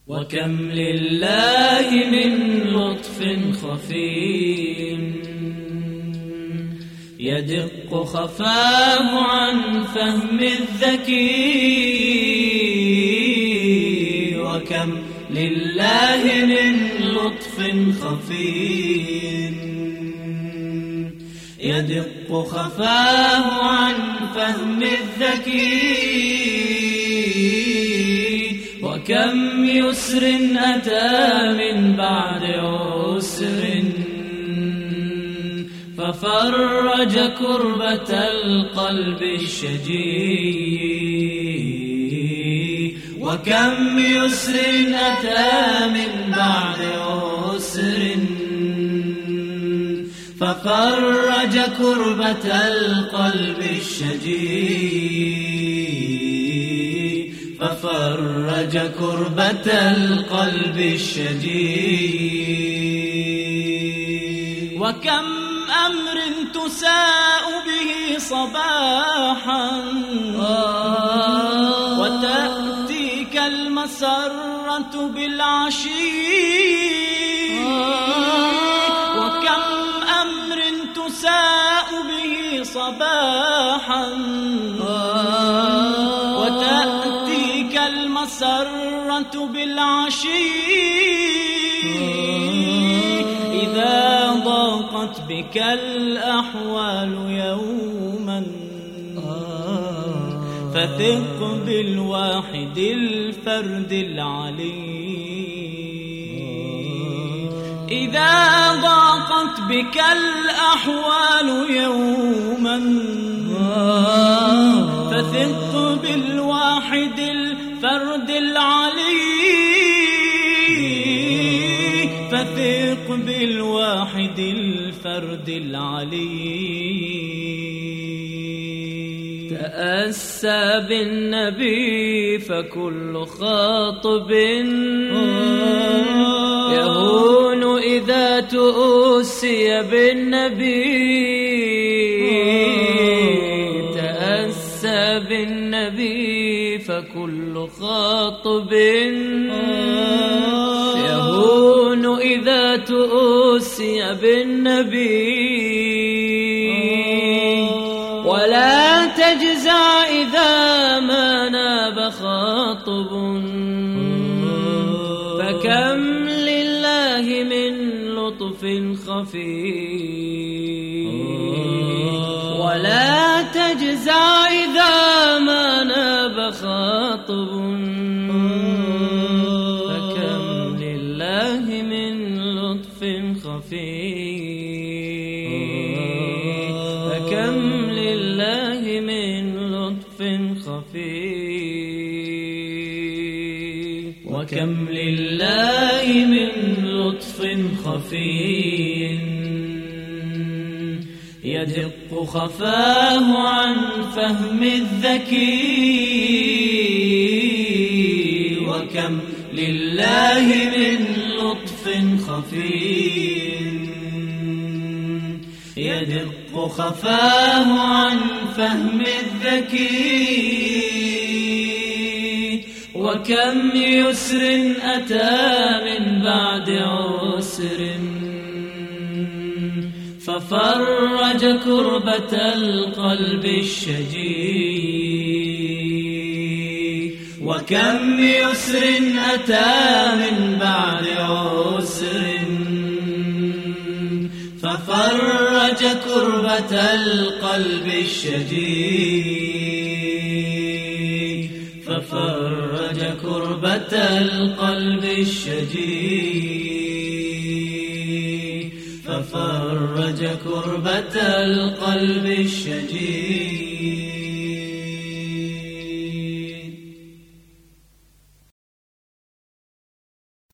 وكم لله من لطف خفي يدق خفاه عن فهم الذكي. وكم لله من لطف خفي يدق خفاه عن فهم الذكي. وكم يسر أتى من بعد عسر ففرج كربة القلب الشجي. وكم يسر أتى من بعد عسر ففرج كربة القلب الشجي. ففرج كربة القلب الشجي. وكم أمر تساء به صباحا وتأتيك المسرة بالعشي. وكم أمر تساء به صباحا وتأتيك المسرة بالعشي. إذا ضاقت بك الأحوال يوما فثق بالواحد الفرد العلي. إذا ضاقت بك الأحوال يوما فثق بالواحد الفرد العلي. فثق بالواحد الفرد العلي. تأسى بالنبي فكل خاطب يهون إذا تؤسي بالنبي. تأسى بالنبي فكل خاطب يهون إذا تؤسي بالنبي. ولا تجزع إذا ما ناب خاطب فكم لله من لطف خفي. ولا تجزع إذا ما ناب خاطب فكم لله من لطف خفي. فكم لله من لطف خفي. وكم لله من لطف خفي يدق خفاه عن فهم الذكي. وكم لله من لطف خفي يدق خفاه عن فهم الذكي. وكم يسر أتى من بعد عسر ففرج كربة القلب الشجي. وكم يسر أتى من بعد عسر ففرج كربة القلب الشجي. ففرج كربة القلب الشجي. ففرج كربة القلب الشجي.